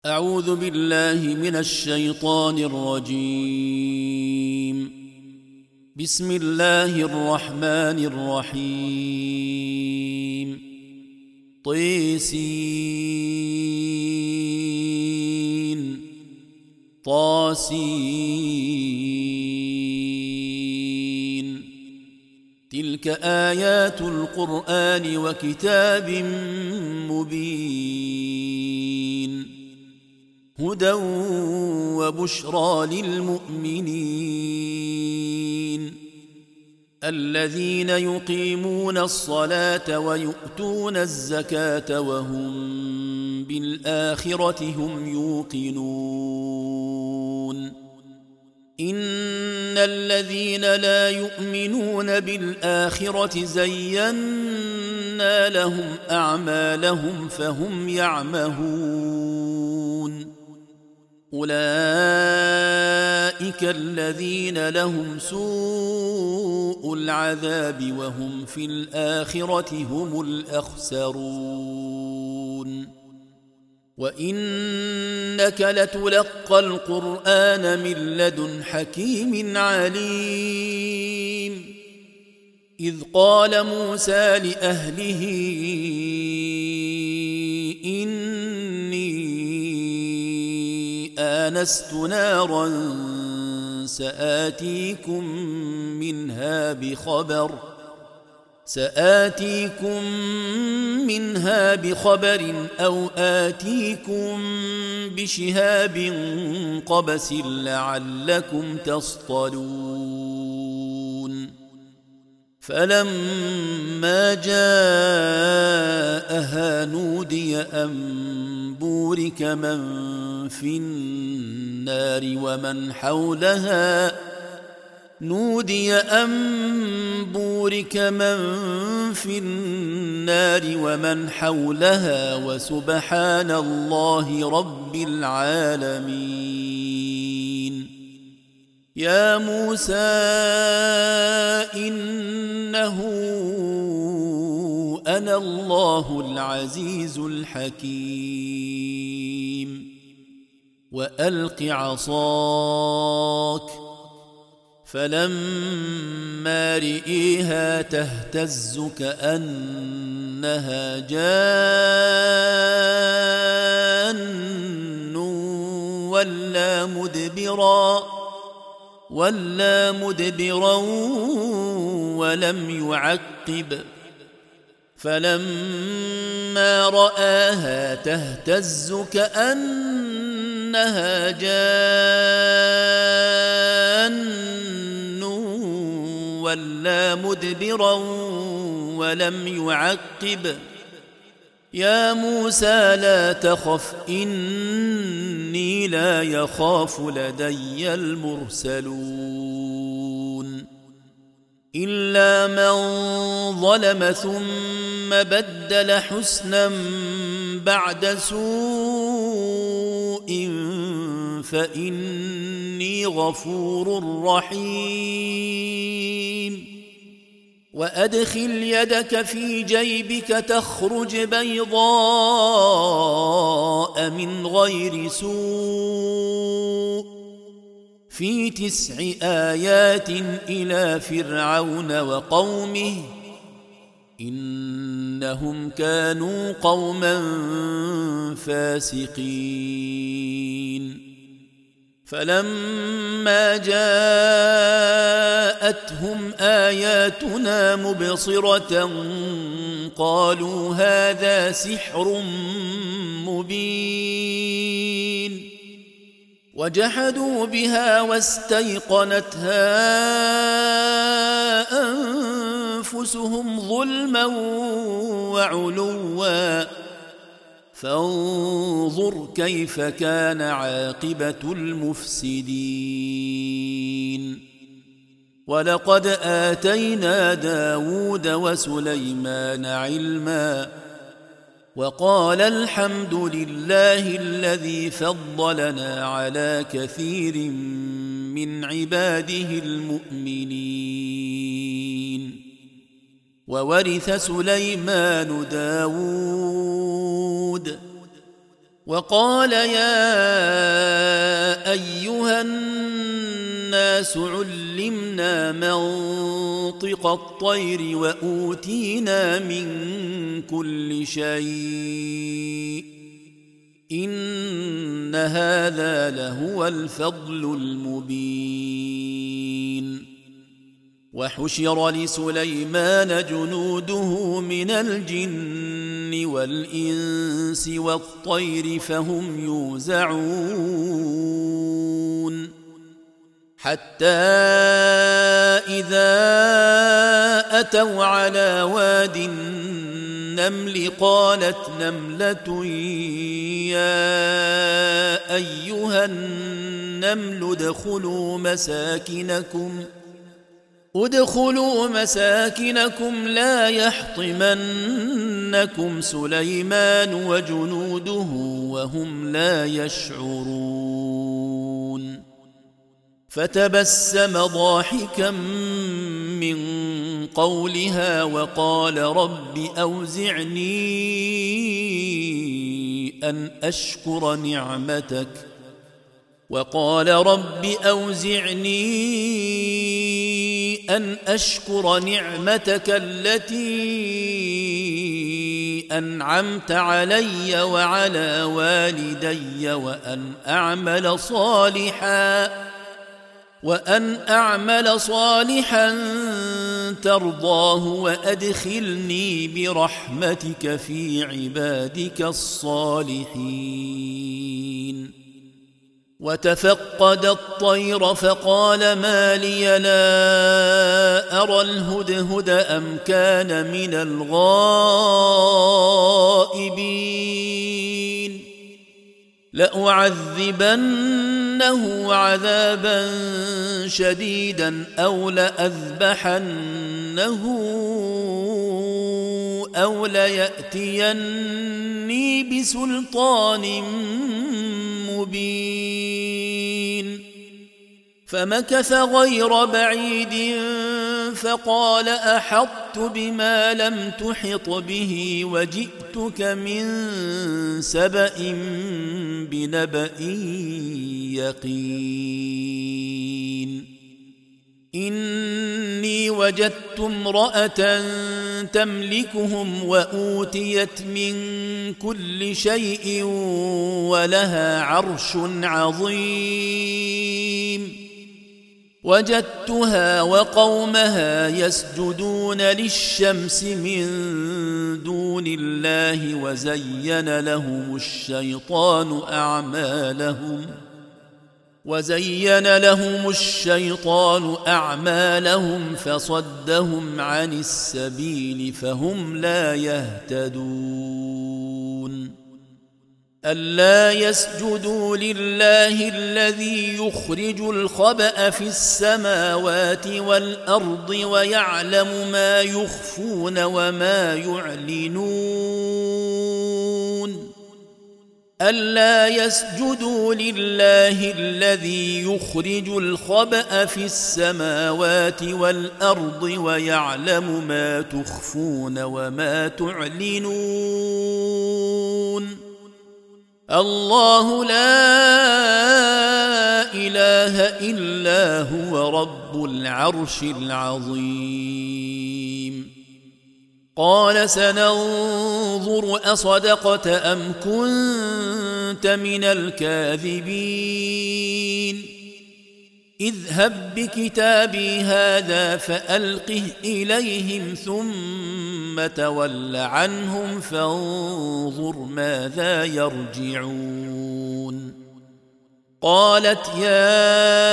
أعوذ بالله من الشيطان الرجيم. بسم الله الرحمن الرحيم. طسين طاسين. تلك آيات القرآن وكتاب مبين، هدى وبشرى للمؤمنين الذين يقيمون الصلاة ويؤتون الزكاة وهم بالآخرة هم يوقنون. إن الذين لا يؤمنون بالآخرة زينا لهم أعمالهم فهم يعمهون. أولئك الذين لهم سوء العذاب وهم في الآخرة هم الأخسرون. وإنك لتلقى القرآن من لدن حكيم عليم. إذ قال موسى لأهله إني آنست نارا سآتيكم منها بخبر أو آتيكم بشهاب قبس لعلكم تصطلون. فلما جاءها نودي أن بورك من في النار ومن حولها وسبحان الله رب العالمين. يا موسى إنه أنا الله العزيز الحكيم. وألق عصاك فلما رئيها تهتز كأنها جان ولا مدبرا ولم يعقب. فلما رآها تهتز كأنها جان ولا مدبرا ولم يعقب. يا موسى لا تخف إني لا يخاف لدي المرسلون. إلا من ظلم ثم بدل حسنا بعد سوء فإني غفور رحيم. وأدخل يدك في جيبك تخرج بيضاء من غير سوء في 9 آيات إلى فرعون وقومه إنهم كانوا قوما فاسقين. فلما جاءتهم آياتنا مبصرة قالوا هذا سحر مبين. وجحدوا بها واستيقنتها أنفسهم ظلما وعلوا فانظر كيف كان عاقبة المفسدين. ولقد آتينا داود وسليمان علما وقال الحمد لله الذي فضلنا على كثير من عباده المؤمنين. وورث سليمان داود وقال يا أيها الناس علمنا منطق الطير وأوتينا من كل شيء إن هذا لهو الفضل المبين. وحشر لسليمان جنوده من الجن والإنس والطير فهم يوزعون حتى إذا أتوا على واد النمل قالت نملة يا أيها النمل ادخلوا مساكنكم لا يحطمنكم سليمان وجنوده وهم لا يشعرون. فتبسم ضاحكا من قولها وقال رب أوزعني أن أشكر نعمتك التي أنعمت علي وعلى والدي وأن أعمل صالحا ترضاه وأدخلني برحمتك في عبادك الصالحين. وتفقد الطير فقال ما لي لا أرى الهدهد أم كان من الغائبين لأعذبنه عذابا شديدا أو لأذبحنه أو ليأتيني بسلطان مبين. فمكث غير بعيد فقال أحطت بما لم تحط به وجئتك من سبأ بنبأ يقين. إني وجدت امرأة تملكهم وأوتيت من كل شيء ولها عرش عظيم. وجدتها وقومها يسجدون للشمس من دون الله وزين لهم الشيطان أعمالهم فصدهم عن السبيل فهم لا يهتدون. ألا يسجدوا لله الذي يخرج الخبأ في السماوات والأرض ويعلم ما يخفون وما يعلنون. ألا يسجدوا لله الذي يخرج الخبأ في السماوات والأرض ويعلم ما تخفون وما تعلنون. الله لا إله إلا هو رب العرش العظيم. قال سننظر أصدقت أم كنت من الكاذبين. اذهب بكتابي هذا فألقه إليهم ثم تول عنهم فانظر ماذا يرجعون. قالت يا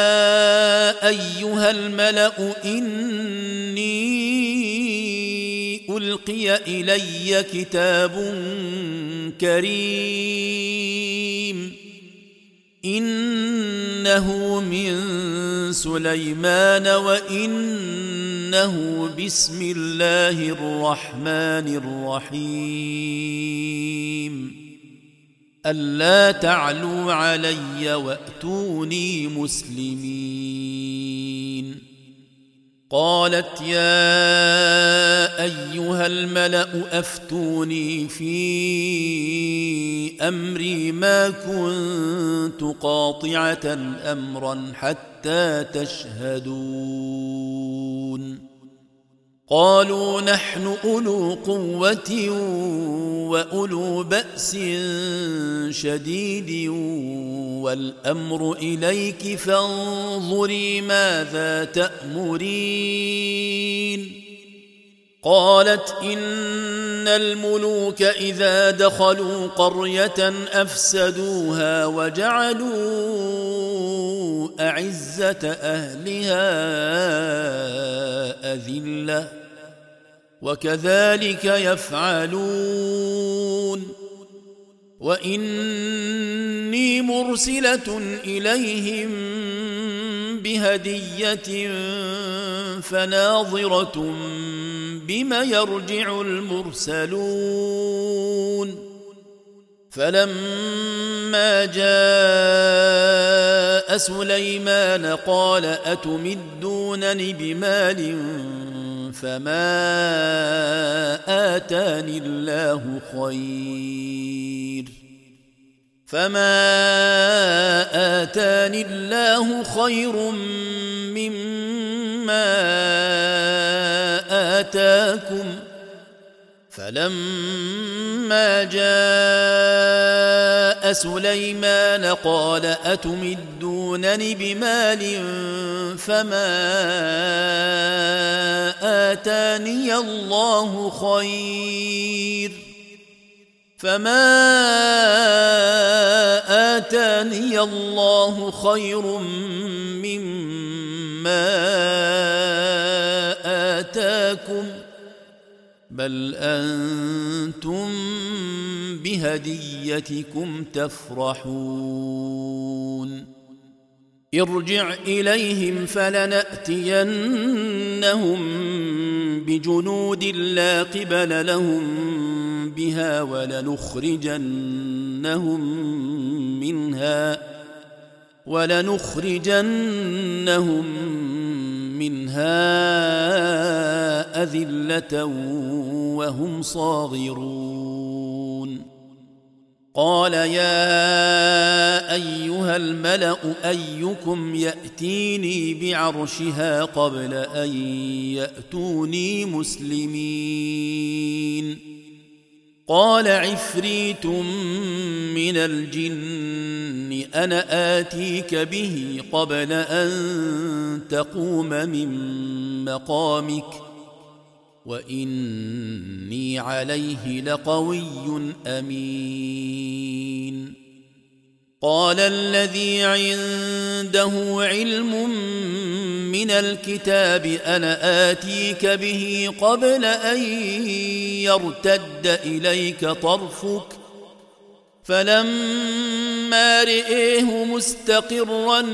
أيها الملأ إني ألقي إلي كتاب كريم إنه من سليمان وإنه بسم الله الرحمن الرحيم ألا تعلوا علي وأتوني مسلمين. قالت يا أيها الملأ أفتوني في أمري ما كنت قاطعة أمرا حتى تشهدون قالوا نحن أولو قوة وأولو بأس شديد والأمر إليك فانظري ماذا تأمرين قالت إن الملوك إذا دخلوا قرية أفسدوها وجعلوا أعزة أهلها أذلة وكذلك يفعلون وإني مرسلة إليهم بهدية فناظرة بم يرجع المرسلون فلما جاء سليمان قال أتمدونني بمال فما آتاني الله خير مما آتاكم فلما جاء سليمان قال أتمدونني بمال فما آتاني الله خير مما آتاكم بل أنتم بهديتكم تفرحون ارجع إليهم فلنأتينهم بجنود لا قبل لهم بها ولنخرجنهم منها أذلة وهم صاغرون قال يا أيها الملأ أيكم يأتيني بعرشها قبل أن يأتوني مسلمين قال عفريت من الجن أنا آتيك به قبل أن تقوم من مقامك وإني عليه لقوي أمين قال الذي عنده علم من الكتاب أنا آتيك به قبل أن يرتد إليك طرفك فلما رئيه مستقرا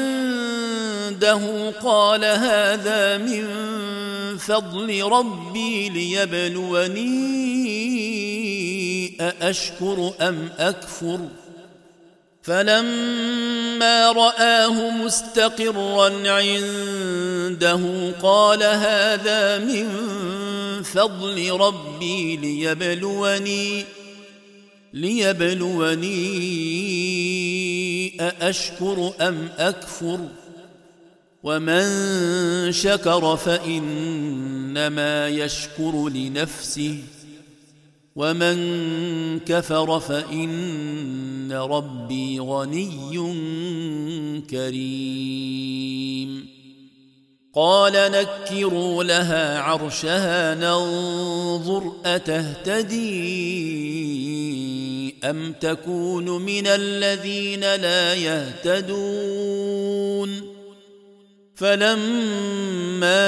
عنده قال هذا من فضل ربي ليبلوني أأشكر أم أكفر فلما رآه مستقرا عنده قال هذا من فضل ربي ليبلوني أأشكر أم أكفر ومن شكر فإنما يشكر لنفسه ومن كفر فإن ربي غني كريم قال نكروا لها عرشها ننظر أتهتدي أم تكون من الذين لا يهتدون فلما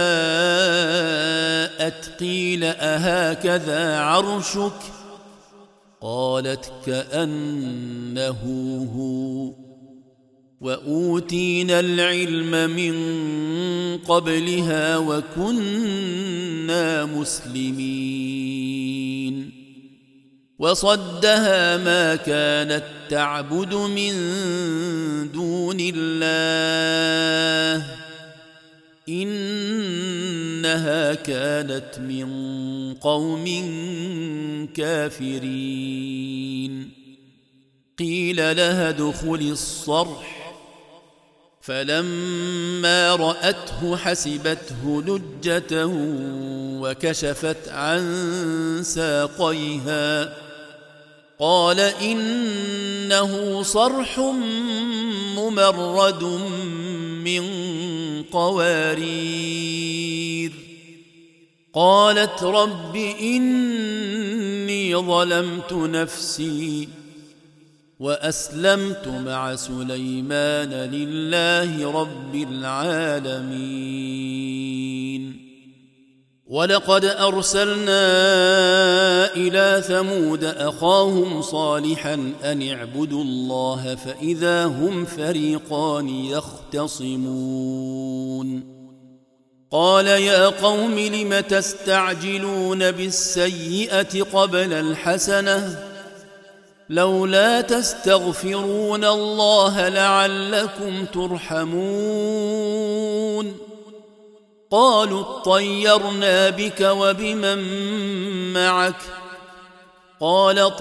جاءت قيل أهكذا عرشك قالت كأنه هو وأوتينا العلم من قبلها وكنا مسلمين وصدها ما كانت تعبد من دون الله إنها كانت من قوم كافرين. قيل لها ادخل الصرح، فلما رأته حسبته لجة وكشفت عن ساقيها، قال إنه صرح ممرد من قوارير. قالت رب إني ظلمت نفسي وأسلمت مع سليمان لله رب العالمين. ولقد أرسلنا إلى ثمود أخاهم صالحا أن اعبدوا الله فإذا هم فريقان يختصمون. قال يا قوم لم تستعجلون بالسيئة قبل الحسنة لولا تستغفرون الله لعلكم ترحمون. قالوا اطيرنا بك وبمن معك، قال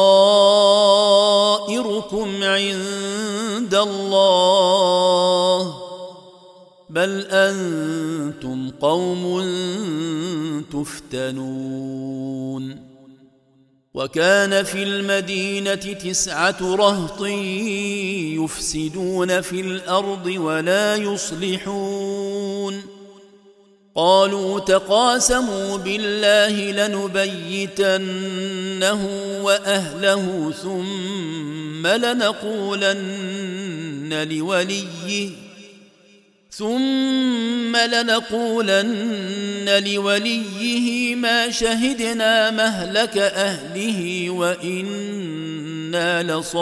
طائركم عند الله بل أنتم قوم تفتنون. وكان في المدينة 9 رهط يفسدون في الأرض ولا يصلحون. قالوا تقاسموا بالله لنبيتنه وأهله ثم لنقولن لوليه ما شهدنا مهلك أهله وإنا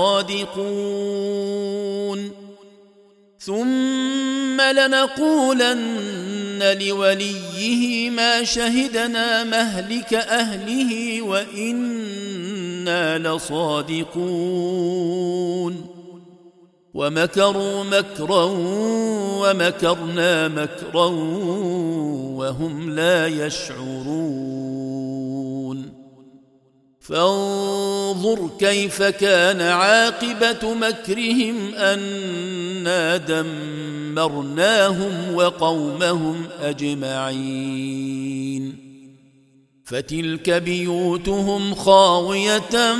لصادقون. ومكروا مكرا ومكرنا مكرا وهم لا يشعرون. فانظر كيف كان عاقبة مكرهم أنا دمرناهم وقومهم أجمعين. فتلك بيوتهم خاوية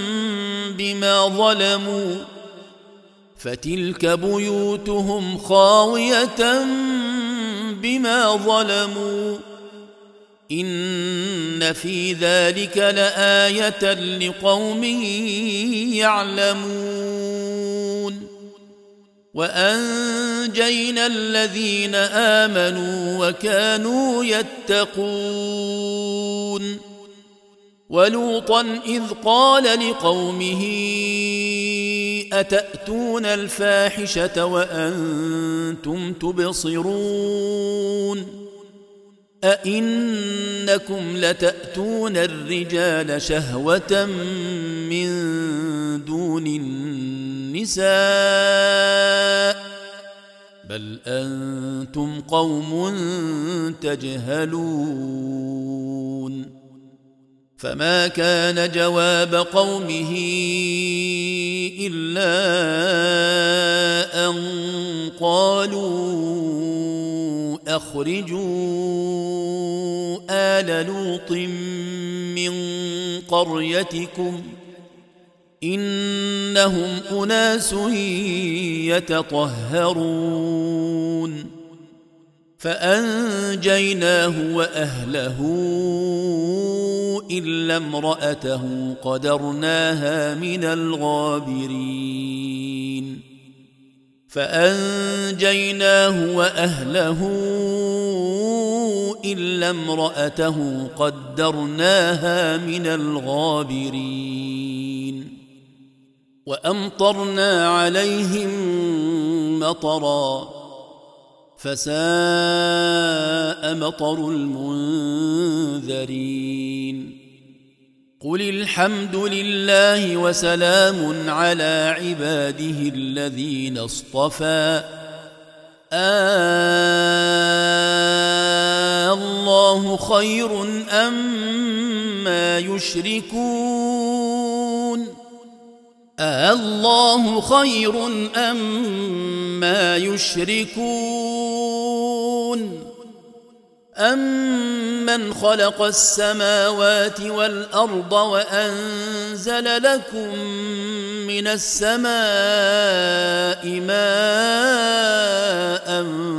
بما ظلموا إن في ذلك لآية لقوم يعلمون. وأنجينا الذين آمنوا وكانوا يتقون. ولوطا إذ قال لقومه أتأتون الفاحشة وأنتم تبصرون أئنكم لتأتون الرجال شهوة من دون النساء بل أنتم قوم تجهلون. فما كان جواب قومه إلا أن قالوا أخرجوا آل لوط من قريتكم إنهم أناس يتطهرون. فأنجيناه وأهله إلا امرأته قدرناها من الغابرين. وأمطرنا عليهم مطرا فساء مطر المنذرين. قل الحمد لله وسلام على عباده الذين اصطفى الله خير أما يشركون الله خير أما يشركون أمن خلق السماوات والأرض وأنزل لكم من السماء ماء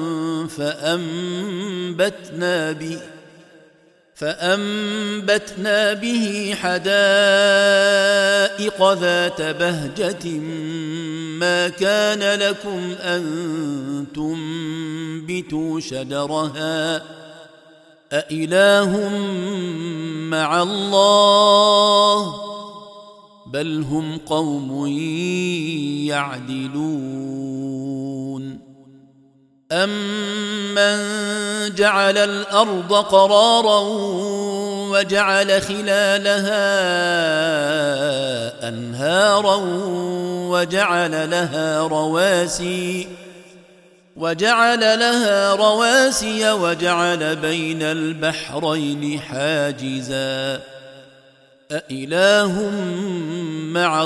فأنبتنا به حدائق ذات بهجة ما كان لكم أن تنبتوا شجرها أإله مع الله بل هم قوم يعدلون أمن جعل الأرض قرارا وجعل خلالها أنهارا وجعل لها رواسي وجعل بين البحرين حاجزا أإله مع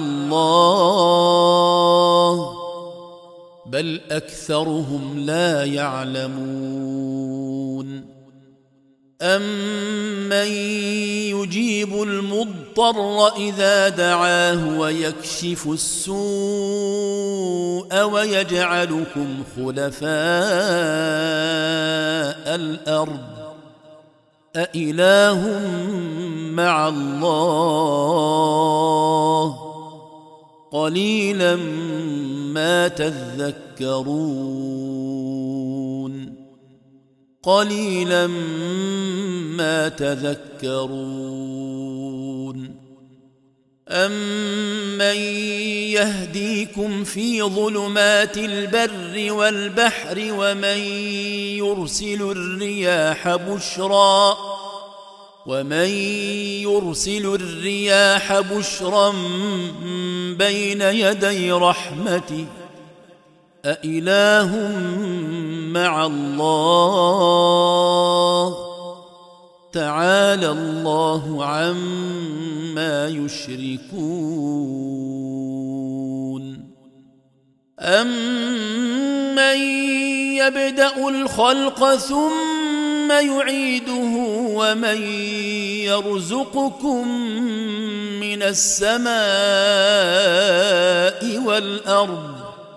الله بل أكثرهم لا يعلمون أمن يجيب المضطر إذا دعاه ويكشف السوء ويجعلكم خلفاء الأرض أإله مع الله قليلا ما تذكرون أمن يهديكم في ظلمات البر والبحر ومن يرسل الرياح بشرا بين يدي رحمته أإله مع الله تعالى الله عما يشركون أمن يبدأ الخلق ثم يعيده ومن يرزقكم من السماء والأرض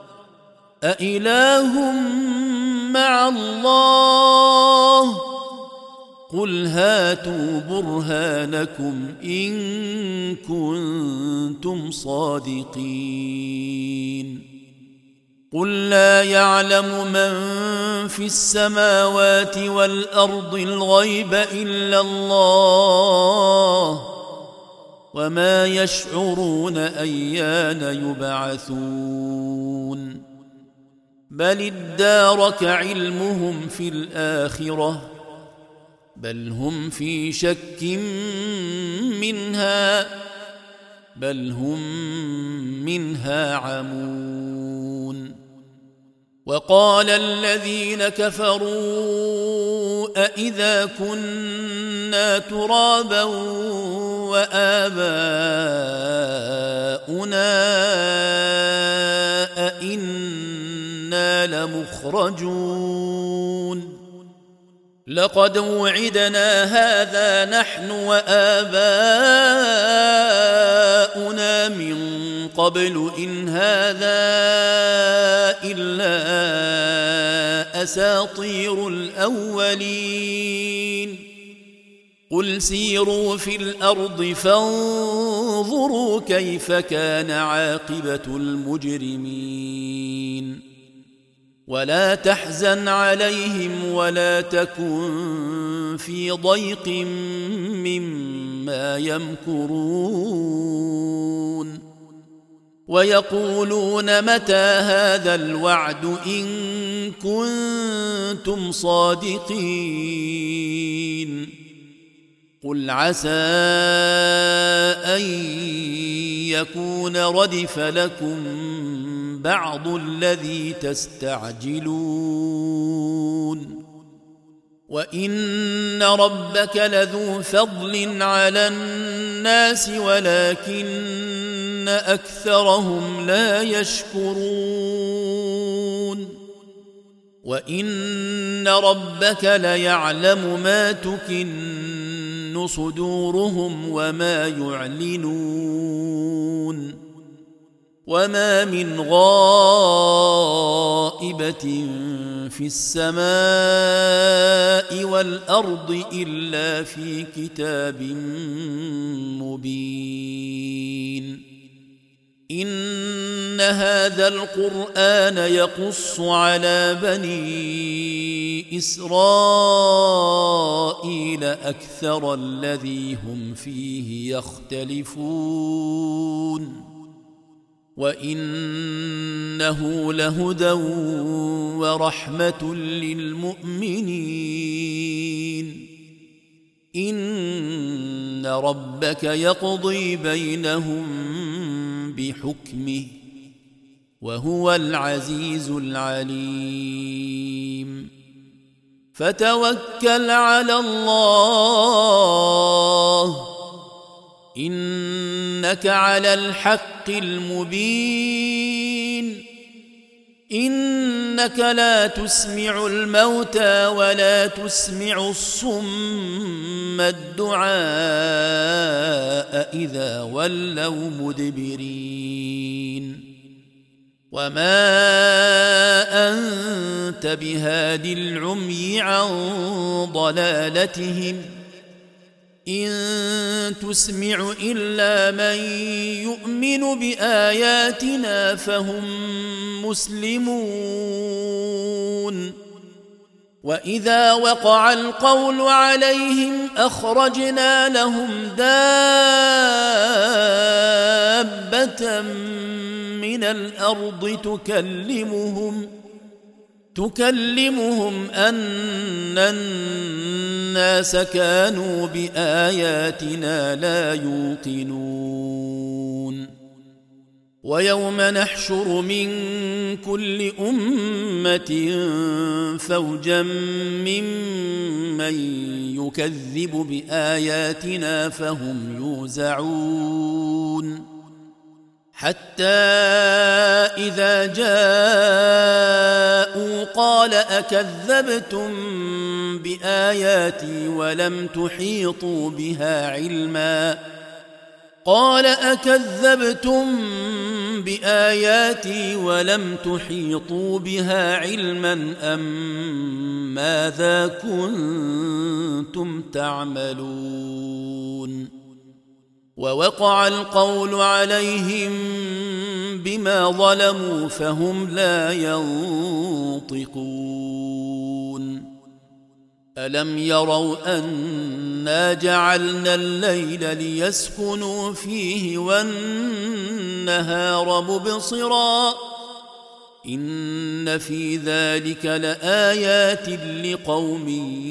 أإله مع الله قل هاتوا برهانكم إن كنتم صادقين قل لا يعلم من في السماوات والأرض الغيب إلا الله وما يشعرون أيان يبعثون بل ادارك علمهم في الآخرة بل هم في شك منها عمون وقال الذين كفروا أإذا كنا ترابا وآباؤنا أإنا لمخرجون لقد وعدنا هذا نحن وآباؤنا من قبل إن هذا إلا أساطير الأولين قل سيروا في الأرض فانظروا كيف كان عاقبة المجرمين ولا تحزن عليهم ولا تكن في ضيق مما يمكرون ويقولون متى هذا الوعد إن كنتم صادقين قل عسى أن يكون ردف لكم بعض الذي تستعجلون وإن ربك لذو فضل على الناس ولكن أكثرهم لا يشكرون وإن ربك ليعلم ما تكن صدورهم وما يعلنون وما من غائبة في السماء والأرض إلا في كتاب مبين إن هذا القرآن يقص على بني إسرائيل أكثر الذي هم فيه يختلفون وإنه لهدى ورحمة للمؤمنين إن ربك يقضي بينهم بحكمه وهو العزيز العليم فتوكل على الله إنك على الحق المبين إنك لا تسمع الموتى ولا تسمع الصم الدعاء إذا ولوا مدبرين وما أنت بهاد العمي عن ضلالتهم إن تسمع إلا من يؤمن بآياتنا فهم مسلمون وإذا وقع القول عليهم أخرجنا لهم دابة من الأرض تكلمهم أن الناس كانوا بآياتنا لا يوقنون ويوم نحشر من كل أمة فوجا ممن يكذب بآياتنا فهم يوزعون حتى إذا جاءوا قال أكذبتم بآياتي ولم تحيطوا بها علما قال أكذبتم بآياتي ولم تحيطوا بها علما أم ماذا كنتم تعملون ووقع القول عليهم بما ظلموا فهم لا ينطقون ألم يروا أنا جعلنا الليل ليسكنوا فيه والنهار مبصرا إن في ذلك لآيات لقوم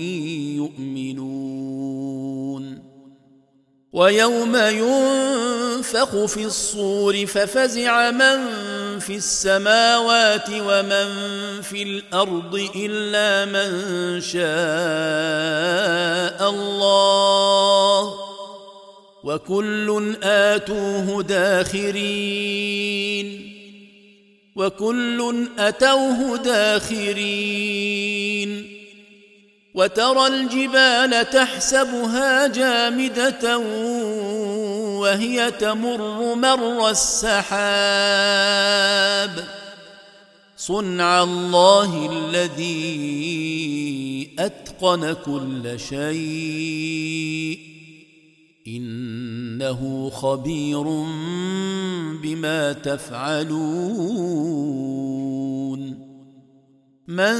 يؤمنون ويوم ينفخ في الصور ففزع من في السماوات ومن في الأرض إلا من شاء الله وكل آتوه داخرين وترى الجبال تحسبها جامدة وهي تمر مر السحاب صنع الله الذي أتقن كل شيء إنه خبير بما تفعلون من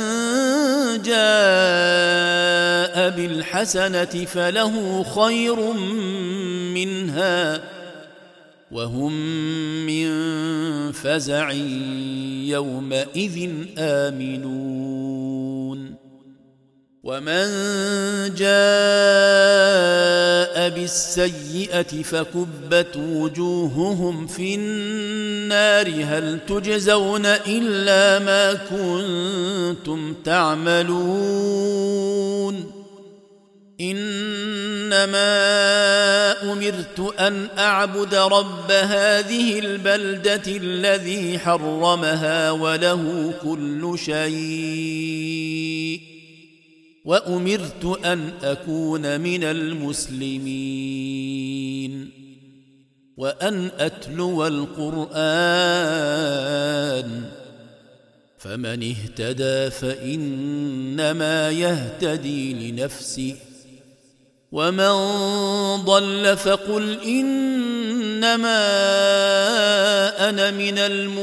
جاء بالحسنة فله خير منها وهم من فزع يومئذ آمنون ومن جاء بالسيئة فكبت وجوههم في النار هل تجزون إلا ما كنتم تعملون إنما أمرت أن أعبد رب هذه البلدة الذي حرمها وله كل شيء وأمرت أن أكون من المسلمين وأن أتلو القرآن فمن اهتدى فإنما يهتدي لنفسه ومن ضل فقل إنما أنا من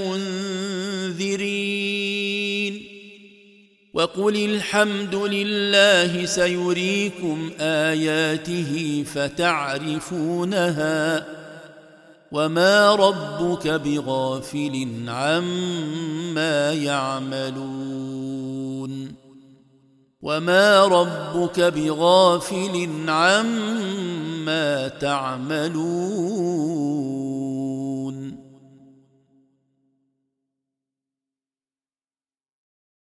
المنذرين وقل الحمد لله سيريكم آياته فتعرفونها وما ربك بغافل عما يعملون وما ربك بغافل عما تعملون